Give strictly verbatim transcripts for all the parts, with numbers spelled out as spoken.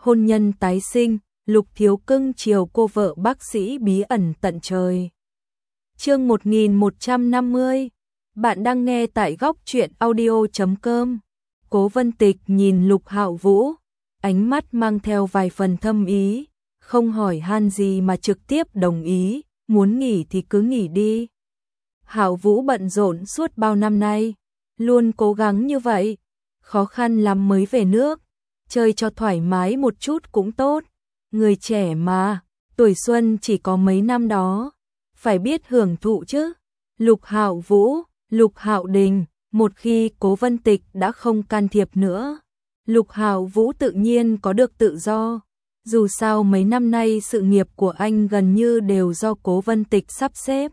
hôn nhân tái sinh, Lục Thiếu cưng chiều cô vợ bác sĩ bí ẩn tận trời. Chương một nghìn một trăm năm mươi. Bạn đang nghe tại góc truyện audio chấm com. Cố Vân Tịch nhìn Lục Hạo Vũ, ánh mắt mang theo vài phần thâm ý, không hỏi han gì mà trực tiếp đồng ý, muốn nghỉ thì cứ nghỉ đi. Hạo Vũ bận rộn suốt bao năm nay, luôn cố gắng như vậy, khó khăn lắm mới về nước, chơi cho thoải mái một chút cũng tốt. Người trẻ mà, tuổi xuân chỉ có mấy năm đó, phải biết hưởng thụ chứ. Lục Hạo Vũ, Lục Hạo Đình, một khi Cố Vân Tịch đã không can thiệp nữa, Lục Hạo Vũ tự nhiên có được tự do. Dù sao mấy năm nay sự nghiệp của anh gần như đều do Cố Vân Tịch sắp xếp.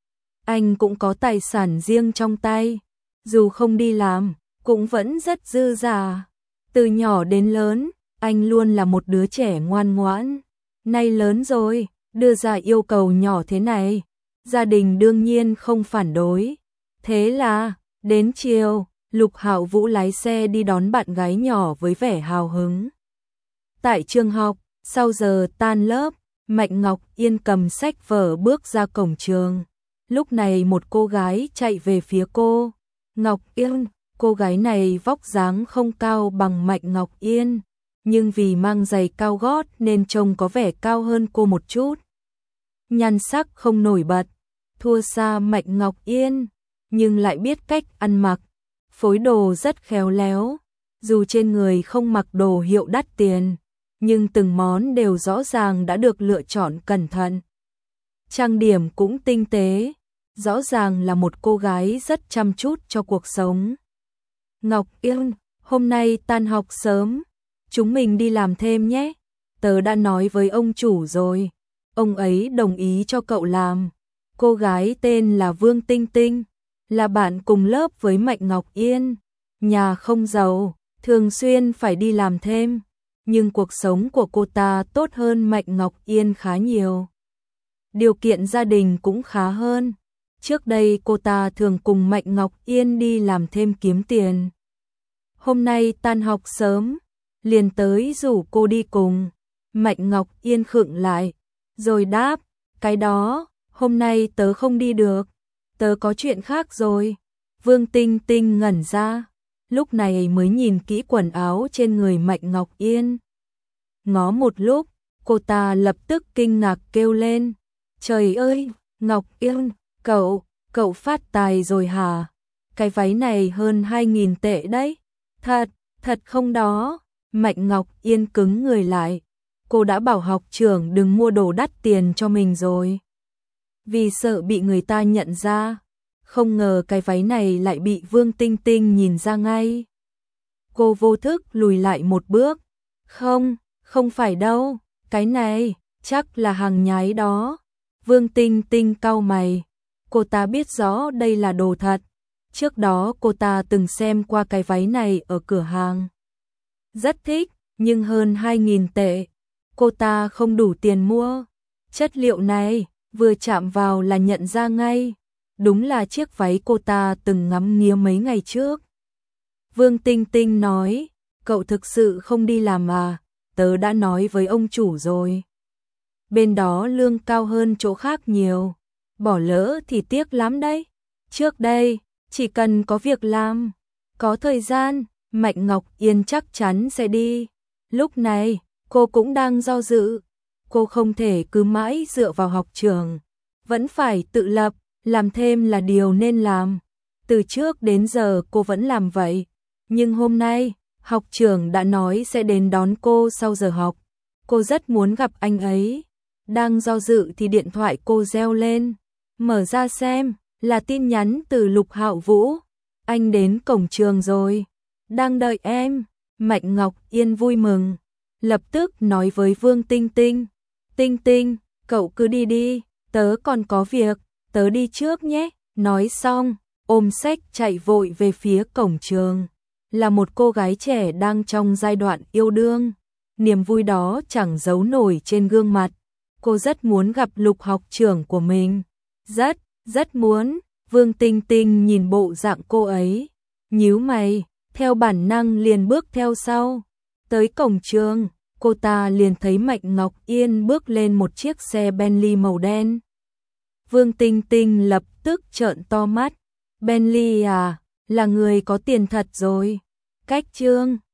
Anh cũng có tài sản riêng trong tay, dù không đi làm, cũng vẫn rất dư dả. Từ nhỏ đến lớn, anh luôn là một đứa trẻ ngoan ngoãn. Nay lớn rồi, đưa ra yêu cầu nhỏ thế này, gia đình đương nhiên không phản đối. Thế là, đến chiều, Lục Hạo Vũ lái xe đi đón bạn gái nhỏ với vẻ hào hứng. Tại trường học, sau giờ tan lớp, Mạnh Ngọc Yên cầm sách vở bước ra cổng trường. Lúc này một cô gái chạy về phía cô. Ngọc Yên, cô gái này vóc dáng không cao bằng Mạnh Ngọc Yên, nhưng vì mang giày cao gót nên trông có vẻ cao hơn cô một chút. Nhan sắc không nổi bật, thua xa Mạnh Ngọc Yên, nhưng lại biết cách ăn mặc, phối đồ rất khéo léo. Dù trên người không mặc đồ hiệu đắt tiền, nhưng từng món đều rõ ràng đã được lựa chọn cẩn thận. Trang điểm cũng tinh tế, rõ ràng là một cô gái rất chăm chút cho cuộc sống. Ngọc Yên, hôm nay tan học sớm, chúng mình đi làm thêm nhé. Tớ đã nói với ông chủ rồi, ông ấy đồng ý cho cậu làm. Cô gái tên là Vương Tinh Tinh, là bạn cùng lớp với Mạnh Ngọc Yên. Nhà không giàu, thường xuyên phải đi làm thêm, nhưng cuộc sống của cô ta tốt hơn Mạnh Ngọc Yên khá nhiều. Điều kiện gia đình cũng khá hơn. Trước đây cô ta thường cùng Mạnh Ngọc Yên đi làm thêm kiếm tiền. Hôm nay tan học sớm, liền tới rủ cô đi cùng. Mạnh Ngọc Yên khựng lại, rồi đáp, cái đó, hôm nay tớ không đi được, tớ có chuyện khác rồi. Vương Tinh Tinh ngẩn ra, lúc này mới nhìn kỹ quần áo trên người Mạnh Ngọc Yên. Ngó một lúc, cô ta lập tức kinh ngạc kêu lên, trời ơi, Ngọc Yên, cậu, cậu phát tài rồi hả? Cái váy này hơn hai nghìn tệ đấy. Thật, thật không đó? Mạnh Ngọc Yên cứng người lại. Cô đã bảo học trưởng đừng mua đồ đắt tiền cho mình rồi, vì sợ bị người ta nhận ra. Không ngờ cái váy này lại bị Vương Tinh Tinh nhìn ra ngay. Cô vô thức lùi lại một bước. Không, không phải đâu, cái này, chắc là hàng nhái đó. Vương Tinh Tinh cau mày. Cô ta biết rõ đây là đồ thật. Trước đó cô ta từng xem qua cái váy này ở cửa hàng. Rất thích, nhưng hơn hai nghìn tệ. Cô ta không đủ tiền mua. Chất liệu này, vừa chạm vào là nhận ra ngay. Đúng là chiếc váy cô ta từng ngắm nghía mấy ngày trước. Vương Tinh Tinh nói, cậu thực sự không đi làm à? Tớ đã nói với ông chủ rồi. Bên đó lương cao hơn chỗ khác nhiều. Bỏ lỡ thì tiếc lắm đấy. Trước đây, chỉ cần có việc làm, có thời gian, Mạnh Ngọc Yên chắc chắn sẽ đi. Lúc này, cô cũng đang do dự. Cô không thể cứ mãi dựa vào học trường, vẫn phải tự lập, làm thêm là điều nên làm. Từ trước đến giờ cô vẫn làm vậy. Nhưng hôm nay, học trưởng đã nói sẽ đến đón cô sau giờ học. Cô rất muốn gặp anh ấy. Đang do dự thì điện thoại cô reo lên. Mở ra xem, là tin nhắn từ Lục Hạo Vũ. Anh đến cổng trường rồi, đang đợi em. Mạnh Ngọc Yên vui mừng, lập tức nói với Vương Tinh Tinh. Tinh Tinh, cậu cứ đi đi, tớ còn có việc, tớ đi trước nhé. Nói xong, ôm sách chạy vội về phía cổng trường. Là một cô gái trẻ đang trong giai đoạn yêu đương. Niềm vui đó chẳng giấu nổi trên gương mặt. Cô rất muốn gặp Lục học trưởng của mình. Rất, rất muốn. Vương Tinh Tinh nhìn bộ dạng cô ấy, nhíu mày, theo bản năng liền bước theo sau. Tới cổng trường, cô ta liền thấy Mạnh Ngọc Yên bước lên một chiếc xe Bentley màu đen. Vương Tinh Tinh lập tức trợn to mắt, Bentley à, là người có tiền thật rồi. Cách Trương